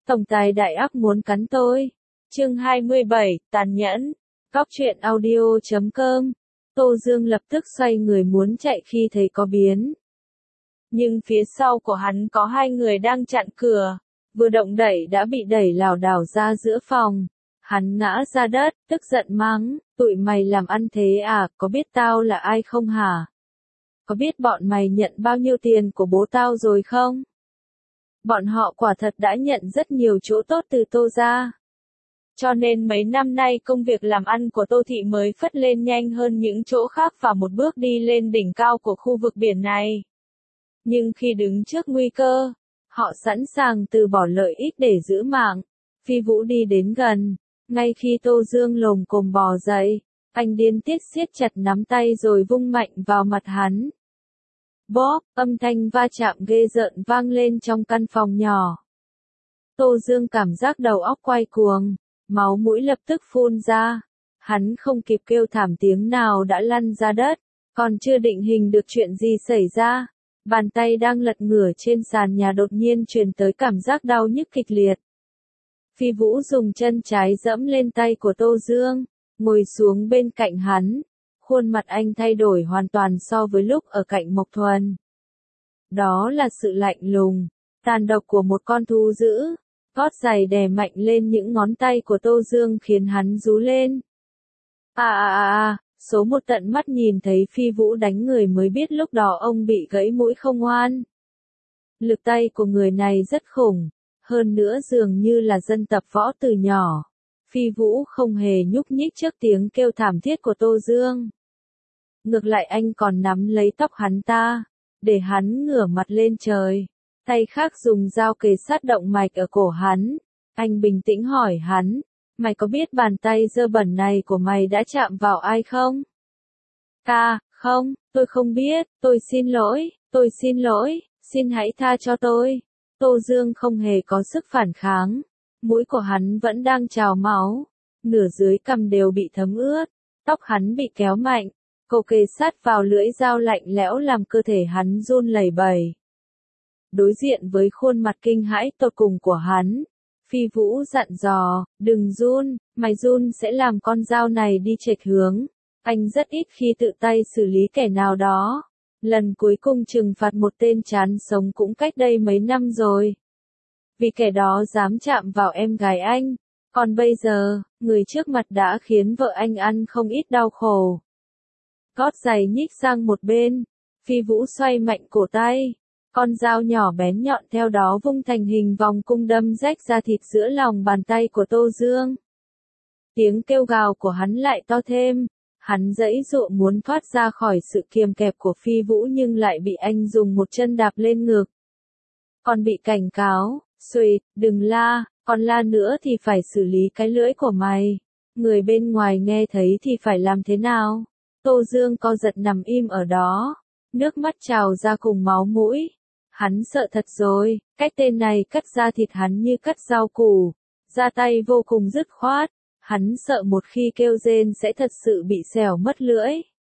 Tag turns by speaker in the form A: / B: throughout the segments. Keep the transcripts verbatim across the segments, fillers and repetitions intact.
A: Tổng tài đại ác muốn cắn tôi. Chương hai mươi bảy, tàn nhẫn. Cóc truyện audio chấm com. Tô Dương lập tức xoay người muốn chạy khi thấy có biến. Nhưng phía sau của hắn có hai người đang chặn cửa. Vừa động đẩy đã bị đẩy lảo đảo ra giữa phòng. Hắn ngã ra đất, tức giận mắng, tụi mày làm ăn thế à, có biết tao là ai không hả? Có biết bọn mày nhận bao nhiêu tiền của bố tao rồi không? Bọn họ quả thật đã nhận rất nhiều chỗ tốt từ Tô gia. Cho nên mấy năm nay công việc làm ăn của Tô thị mới phất lên nhanh hơn những chỗ khác và một bước đi lên đỉnh cao của khu vực biển này. Nhưng khi đứng trước nguy cơ, họ sẵn sàng từ bỏ lợi ích để giữ mạng. Phi Vũ đi đến gần, ngay khi Tô Dương lồm cồm bò dậy, anh điên tiết siết chặt nắm tay rồi vung mạnh vào mặt hắn. Bóp, âm thanh va chạm ghê rợn vang lên trong căn phòng nhỏ. Tô Dương cảm giác đầu óc quay cuồng, máu mũi lập tức phun ra. Hắn không kịp kêu thảm tiếng nào đã lăn ra đất, còn chưa định hình được chuyện gì xảy ra. Bàn tay đang lật ngửa trên sàn nhà đột nhiên truyền tới cảm giác đau nhức kịch liệt. Phi Vũ dùng chân trái dẫm lên tay của Tô Dương, ngồi xuống bên cạnh hắn. Khuôn mặt anh thay đổi hoàn toàn so với lúc ở cạnh Mộc Thuần. Đó là sự lạnh lùng, tàn độc của một con thú dữ. Gót giày đè mạnh lên những ngón tay của Tô Dương khiến hắn rú lên. À à à à, số một tận mắt nhìn thấy Phi Vũ đánh người mới biết lúc đó ông bị gãy mũi không oan. Lực tay của người này rất khủng, hơn nữa dường như là dân tập võ từ nhỏ. Phi Vũ không hề nhúc nhích trước tiếng kêu thảm thiết của Tô Dương. Ngược lại anh còn nắm lấy tóc hắn ta, để hắn ngửa mặt lên trời. Tay khác dùng dao kề sát động mạch ở cổ hắn. Anh bình tĩnh hỏi hắn, mày có biết bàn tay dơ bẩn này của mày đã chạm vào ai không? À, không, tôi không biết, tôi xin lỗi, tôi xin lỗi, xin hãy tha cho tôi. Tô Dương không hề có sức phản kháng, mũi của hắn vẫn đang trào máu, nửa dưới cằm đều bị thấm ướt, tóc hắn bị kéo mạnh, cô kề sát vào lưỡi dao lạnh lẽo làm cơ thể hắn run lẩy bẩy. Đối diện với khuôn mặt kinh hãi tột cùng của hắn, Phi Vũ dặn dò, đừng run, mày run sẽ làm con dao này đi chệch hướng. Anh rất ít khi tự tay xử lý kẻ nào đó. Lần cuối cùng trừng phạt một tên chán sống cũng cách đây mấy năm rồi. Vì kẻ đó dám chạm vào em gái anh. Còn bây giờ, người trước mặt đã khiến vợ anh ăn không ít đau khổ. Gót giày nhích sang một bên, Phi Vũ xoay mạnh cổ tay. Con dao nhỏ bén nhọn theo đó vung thành hình vòng cung đâm rách ra thịt giữa lòng bàn tay của Tô Dương. Tiếng kêu gào của hắn lại to thêm. Hắn giãy giụa muốn thoát ra khỏi sự kiềm kẹp của Phi Vũ nhưng lại bị anh dùng một chân đạp lên ngực. Còn bị cảnh cáo, xuỵt, đừng la, còn la nữa thì phải xử lý cái lưỡi của mày. Người bên ngoài nghe thấy thì phải làm thế nào? Tô Dương co giật nằm im ở đó, nước mắt trào ra cùng máu mũi. Hắn sợ thật rồi, cái tên này cắt da thịt hắn như cắt rau củ, ra tay vô cùng dứt khoát. Hắn sợ một khi kêu rên sẽ thật sự bị xẻo mất lưỡi.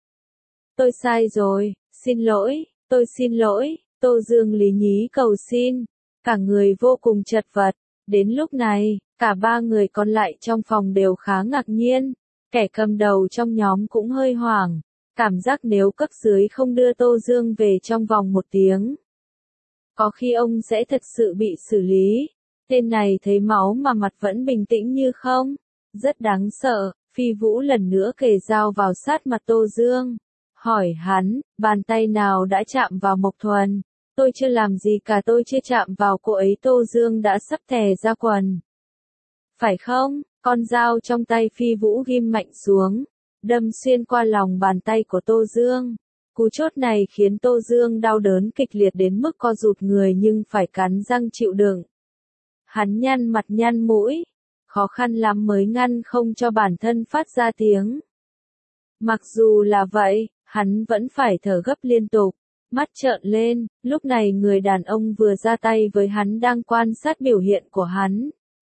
A: Tôi sai rồi, xin lỗi, tôi xin lỗi, Tô Dương lý nhí cầu xin, cả người vô cùng chật vật. Đến lúc này, cả ba người còn lại trong phòng đều khá ngạc nhiên, kẻ cầm đầu trong nhóm cũng hơi hoảng, cảm giác nếu cấp dưới không đưa Tô Dương về trong vòng một tiếng. Có khi ông sẽ thật sự bị xử lý. Tên này thấy máu mà mặt vẫn bình tĩnh như không. Rất đáng sợ. Phi Vũ lần nữa kề dao vào sát mặt Tô Dương. Hỏi hắn, bàn tay nào đã chạm vào Mộc Thuần? Tôi chưa làm gì cả, tôi chưa chạm vào cô ấy. Tô Dương đã sắp thè ra quần. Phải không? Con dao trong tay Phi Vũ ghim mạnh xuống, đâm xuyên qua lòng bàn tay của Tô Dương. Cú chốt này khiến Tô Dương đau đớn kịch liệt đến mức co rụt người nhưng phải cắn răng chịu đựng. Hắn nhăn mặt nhăn mũi, khó khăn lắm mới ngăn không cho bản thân phát ra tiếng. Mặc dù là vậy, hắn vẫn phải thở gấp liên tục, mắt trợn lên. Lúc này người đàn ông vừa ra tay với hắn đang quan sát biểu hiện của hắn.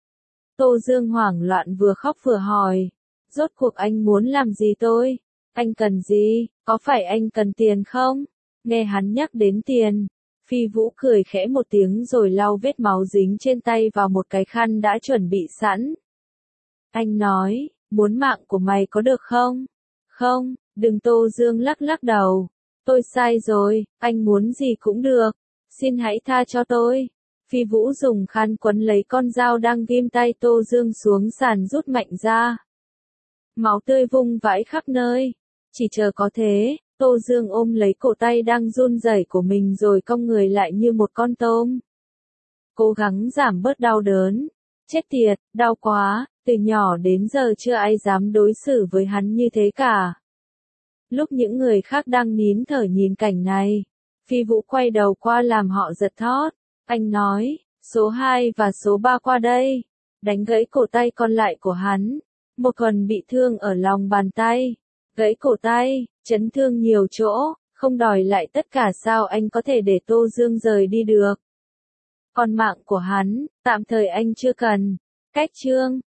A: Tô Dương hoảng loạn vừa khóc vừa hỏi, rốt cuộc anh muốn làm gì tôi? Anh cần gì? Có phải anh cần tiền không? Nghe hắn nhắc đến tiền, Phi Vũ cười khẽ một tiếng rồi lau vết máu dính trên tay vào một cái khăn đã chuẩn bị sẵn. Anh nói, muốn mạng của mày có được không? Không, đừng. Tô Dương lắc lắc đầu. Tôi sai rồi, anh muốn gì cũng được. Xin hãy tha cho tôi. Phi Vũ dùng khăn quấn lấy con dao đang ghim tay Tô Dương xuống sàn rút mạnh ra. Máu tươi vung vãi khắp nơi. Chỉ chờ có thế, Tô Dương ôm lấy cổ tay đang run rẩy của mình rồi cong người lại như một con tôm. Cố gắng giảm bớt đau đớn. Chết tiệt, đau quá, từ nhỏ đến giờ chưa ai dám đối xử với hắn như thế cả. Lúc những người khác đang nín thở nhìn cảnh này, Phi Vũ quay đầu qua làm họ giật thót. Anh nói, số hai và số ba qua đây. Đánh gãy cổ tay còn lại của hắn. Một phần bị thương ở lòng bàn tay. Gãy cổ tay, chấn thương nhiều chỗ, không đòi lại tất cả sao anh có thể để Tô Dương rời đi được. Còn mạng của hắn, tạm thời anh chưa cần. Cách chương